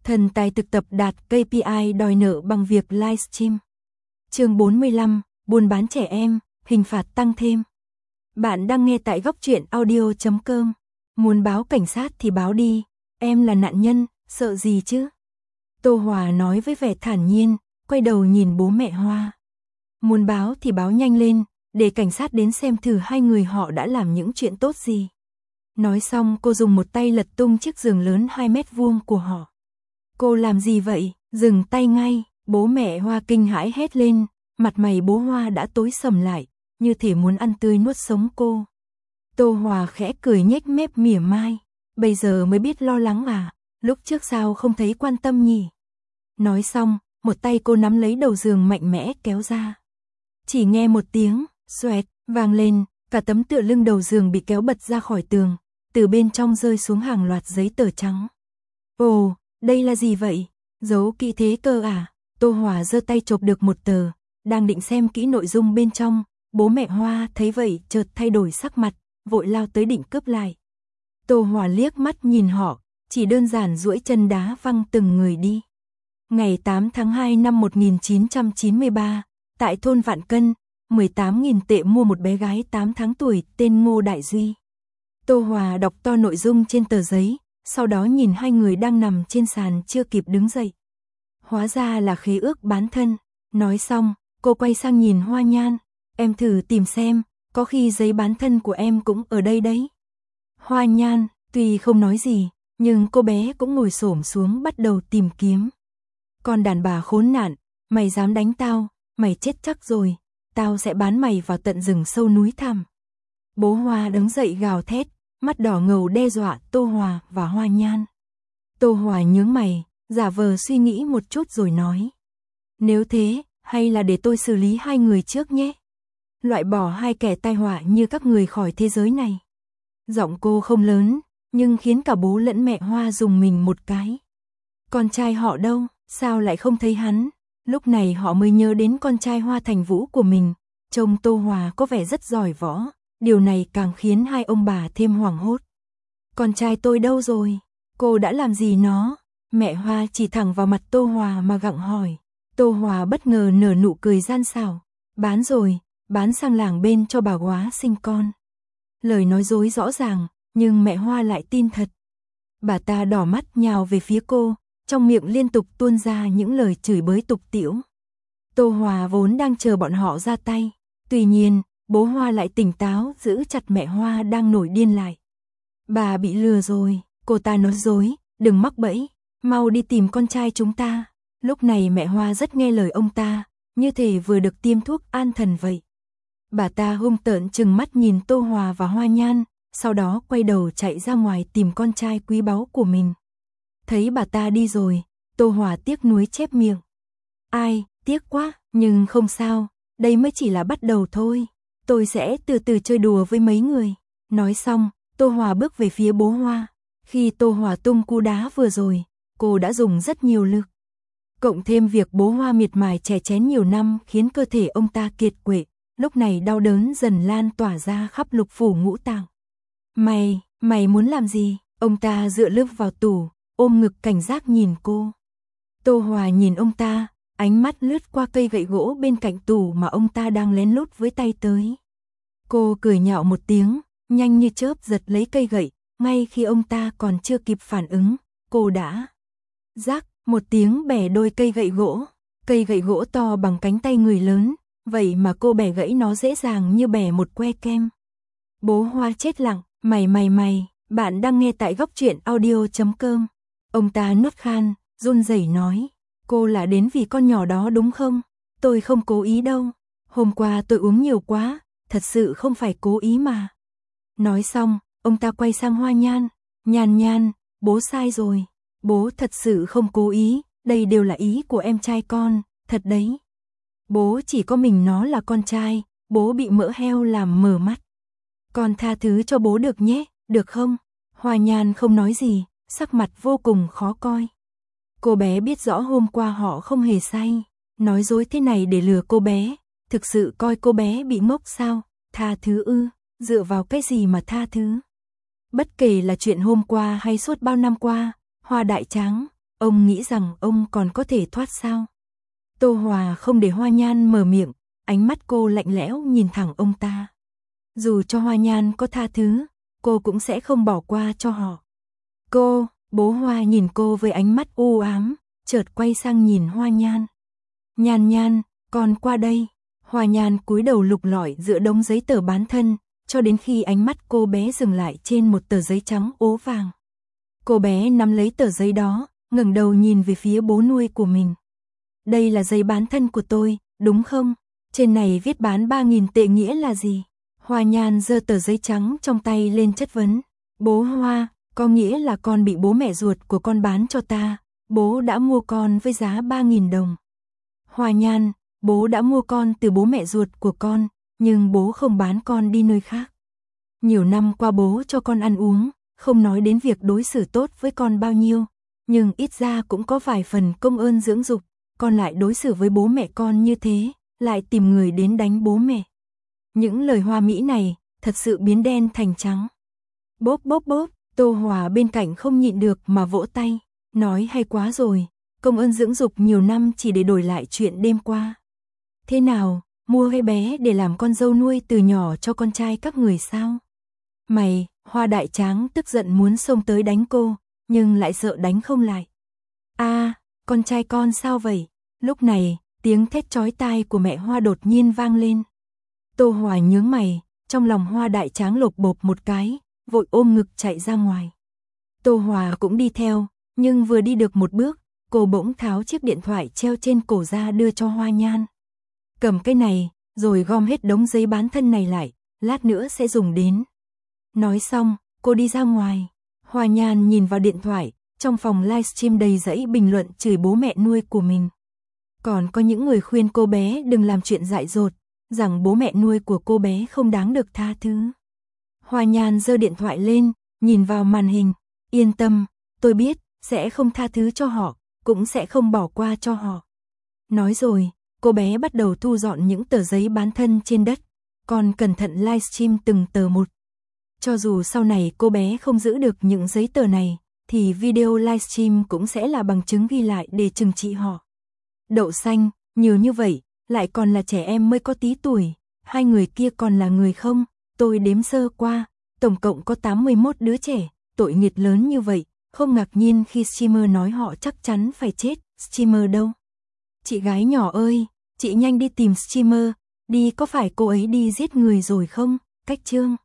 Thần tài thực tập đạt KPI đòi nợ bằng việc livestream. Chương 45, buôn bán trẻ em, hình phạt tăng thêm. Bạn đang nghe tại góc truyện audio.com. Muốn báo cảnh sát thì báo đi, em là nạn nhân, sợ gì chứ? Tô Hòa nói với vẻ thản nhiên, quay đầu nhìn bố mẹ Hoa. Muốn báo thì báo nhanh lên, để cảnh sát đến xem thử hai người họ đã làm những chuyện tốt gì. Nói xong cô dùng một tay lật tung chiếc giường lớn 2 mét vuông của họ. Cô làm gì vậy? Dừng tay ngay, bố mẹ Hoa kinh hãi hét lên, mặt mày bố Hoa đã tối sầm lại, như thể muốn ăn tươi nuốt sống cô. Tô Hòa khẽ cười nhếch mép mỉa mai, bây giờ mới biết lo lắng à, lúc trước sao không thấy quan tâm nhỉ? Nói xong, một tay cô nắm lấy đầu giường mạnh mẽ kéo ra. Chỉ nghe một tiếng, xoẹt, vang lên, cả tấm tựa lưng đầu giường bị kéo bật ra khỏi tường, từ bên trong rơi xuống hàng loạt giấy tờ trắng. Ồ, đây là gì vậy? Giấu kỹ thế cơ à? Tô Hòa giơ tay chộp được một tờ, đang định xem kỹ nội dung bên trong, bố mẹ Hoa thấy vậy chợt thay đổi sắc mặt, vội lao tới định cướp lại. Tô Hòa liếc mắt nhìn họ, chỉ đơn giản duỗi chân đá văng từng người đi. Ngày 8 tháng 2 năm 1993, tại thôn Vạn Cân, 18.000 tệ mua một bé gái 8 tháng tuổi tên Ngô Đại Duy. Tô Hòa đọc to nội dung trên tờ giấy, sau đó nhìn hai người đang nằm trên sàn chưa kịp đứng dậy. Hóa ra là khế ước bán thân. Nói xong, cô quay sang nhìn Hoa Nhan, em thử tìm xem, có khi giấy bán thân của em cũng ở đây đấy. Hoa Nhan, tuy không nói gì, nhưng cô bé cũng ngồi xổm xuống bắt đầu tìm kiếm. Con đàn bà khốn nạn, mày dám đánh tao, mày chết chắc rồi, tao sẽ bán mày vào tận rừng sâu núi thẳm. Bố Hoa đứng dậy gào thét, mắt đỏ ngầu đe dọa Tô Hòa và Hoa Nhan. Tô Hòa nhướng mày, giả vờ suy nghĩ một chút rồi nói. Nếu thế, hay là để tôi xử lý hai người trước nhé. Loại bỏ hai kẻ tai họa như các người khỏi thế giới này. Giọng cô không lớn, nhưng khiến cả bố lẫn mẹ Hoa rùng mình một cái. Con trai họ đâu, sao lại không thấy hắn? Lúc này họ mới nhớ đến con trai Hoa Thành Vũ của mình. Trông Tô Hòa có vẻ rất giỏi võ, điều này càng khiến hai ông bà thêm hoảng hốt. Con trai tôi đâu rồi? Cô đã làm gì nó? Mẹ Hoa chỉ thẳng vào mặt Tô Hòa mà gặng hỏi. Tô Hòa bất ngờ nở nụ cười gian xảo. Bán rồi, bán sang làng bên cho bà góa sinh con. Lời nói dối rõ ràng, nhưng mẹ Hoa lại tin thật. Bà ta đỏ mắt nhào về phía cô, trong miệng liên tục tuôn ra những lời chửi bới tục tĩu. Tô Hòa vốn đang chờ bọn họ ra tay. Tuy nhiên, bố Hoa lại tỉnh táo giữ chặt mẹ Hoa đang nổi điên lại. Bà bị lừa rồi, cô ta nói dối, đừng mắc bẫy, mau đi tìm con trai chúng ta. Lúc này mẹ Hoa rất nghe lời ông ta, như thể vừa được tiêm thuốc an thần vậy. Bà ta hung tợn trừng mắt nhìn Tô Hòa và Hoa Nhan, sau đó quay đầu chạy ra ngoài tìm con trai quý báu của mình. Thấy bà ta đi rồi, Tô Hòa tiếc nuối chép miệng. Ai, tiếc quá, nhưng không sao, đây mới chỉ là bắt đầu thôi. Tôi sẽ từ từ chơi đùa với mấy người. Nói xong, Tô Hòa bước về phía bố Hoa. Khi Tô Hòa tung cú đá vừa rồi, cô đã dùng rất nhiều lực. Cộng thêm việc bố Hoa miệt mài chè chén nhiều năm khiến cơ thể ông ta kiệt quệ, lúc này đau đớn dần lan tỏa ra khắp lục phủ ngũ tạng. Mày muốn làm gì? Ông ta dựa lưng vào tủ, ôm ngực cảnh giác nhìn cô. Tô Hòa nhìn ông ta, ánh mắt lướt qua cây gậy gỗ bên cạnh tủ mà ông ta đang lén lút với tay tới. Cô cười nhạo một tiếng, nhanh như chớp giật lấy cây gậy, ngay khi ông ta còn chưa kịp phản ứng, cô đã rắc một tiếng bẻ đôi cây gậy gỗ to bằng cánh tay người lớn, vậy mà cô bẻ gãy nó dễ dàng như bẻ một que kem. Bố Hoa chết lặng, mày, bạn đang nghe tại góc truyện audio.com. Ông ta nuốt khan, run rẩy nói, cô là đến vì con nhỏ đó đúng không? Tôi không cố ý đâu, hôm qua tôi uống nhiều quá, thật sự không phải cố ý mà. Nói xong, ông ta quay sang Hoa Nhan, Nhan, bố sai rồi, bố thật sự không cố ý, đây đều là ý của em trai con, thật đấy. Bố chỉ có mình nó là con trai, bố bị mỡ heo làm mờ mắt. Con tha thứ cho bố được nhé, được không? Hoa Nhan không nói gì, sắc mặt vô cùng khó coi. Cô bé biết rõ hôm qua họ không hề say, nói dối thế này để lừa cô bé, thực sự coi cô bé bị ngốc sao? Tha thứ ư? Dựa vào cái gì mà tha thứ? Bất kể là chuyện hôm qua hay suốt bao năm qua, Hoa Đại Tráng, ông nghĩ rằng ông còn có thể thoát sao? Tô Hòa không để Hoa Nhan mở miệng, ánh mắt cô lạnh lẽo nhìn thẳng ông ta. Dù cho Hoa Nhan có tha thứ, cô cũng sẽ không bỏ qua cho họ. Bố Hoa nhìn cô với ánh mắt u ám, chợt quay sang nhìn Hoa Nhan. Nhan Nhan, con qua đây. Hoa Nhan cúi đầu lục lọi giữa đống giấy tờ bán thân, cho đến khi ánh mắt cô bé dừng lại trên một tờ giấy trắng ố vàng. Cô bé nắm lấy tờ giấy đó, ngẩng đầu nhìn về phía bố nuôi của mình. Đây là giấy bán thân của tôi, đúng không? Trên này viết bán 3.000 tệ nghĩa là gì? Hoa Nhan giơ tờ giấy trắng trong tay lên chất vấn. Bố Hoa, có nghĩa là con bị bố mẹ ruột của con bán cho ta. Bố đã mua con với giá 3.000 đồng. Hoa Nhan, bố đã mua con từ bố mẹ ruột của con, nhưng bố không bán con đi nơi khác. Nhiều năm qua bố cho con ăn uống, không nói đến việc đối xử tốt với con bao nhiêu, nhưng ít ra cũng có vài phần công ơn dưỡng dục, con lại đối xử với bố mẹ con như thế, lại tìm người đến đánh bố mẹ. Những lời hoa mỹ này, thật sự biến đen thành trắng. Bốp bốp bốp, Tô Hòa bên cạnh không nhịn được mà vỗ tay, nói hay quá rồi, công ơn dưỡng dục nhiều năm chỉ để đổi lại chuyện đêm qua. Thế nào, mua hay bé để làm con dâu nuôi từ nhỏ cho con trai các người sao? Mày, Hoa Đại Tráng tức giận muốn xông tới đánh cô, nhưng lại sợ đánh không lại. Con trai con sao vậy? Lúc này, tiếng thét chói tai của mẹ Hoa đột nhiên vang lên. Tô Hòa nhướng mày, trong lòng Hoa Đại Tráng lột bột một cái, vội ôm ngực chạy ra ngoài. Tô Hòa cũng đi theo, nhưng vừa đi được một bước, cô bỗng tháo chiếc điện thoại treo trên cổ ra đưa cho Hoa Nhan. Cầm cái này, rồi gom hết đống giấy bán thân này lại, lát nữa sẽ dùng đến. Nói xong, cô đi ra ngoài. Hoa Nhan nhìn vào điện thoại, trong phòng livestream đầy dãy bình luận chửi bố mẹ nuôi của mình. Còn có những người khuyên cô bé đừng làm chuyện dại dột, rằng bố mẹ nuôi của cô bé không đáng được tha thứ. Hoa Nhan giơ điện thoại lên, nhìn vào màn hình. Yên tâm, tôi biết, sẽ không tha thứ cho họ, cũng sẽ không bỏ qua cho họ. Nói rồi, cô bé bắt đầu thu dọn những tờ giấy bán thân trên đất, còn cẩn thận livestream từng tờ một. Cho dù sau này cô bé không giữ được những giấy tờ này, thì video livestream cũng sẽ là bằng chứng ghi lại để trừng trị họ. Đậu xanh, nhiều như vậy, lại còn là trẻ em mới có tí tuổi, hai người kia còn là người không? Tôi đếm sơ qua, tổng cộng có 81 đứa trẻ, tội nghiệp lớn như vậy, không ngạc nhiên khi streamer nói họ chắc chắn phải chết. Streamer đâu? Chị gái nhỏ ơi, chị nhanh đi tìm streamer, đi, có phải cô ấy đi giết người rồi không? Cách chương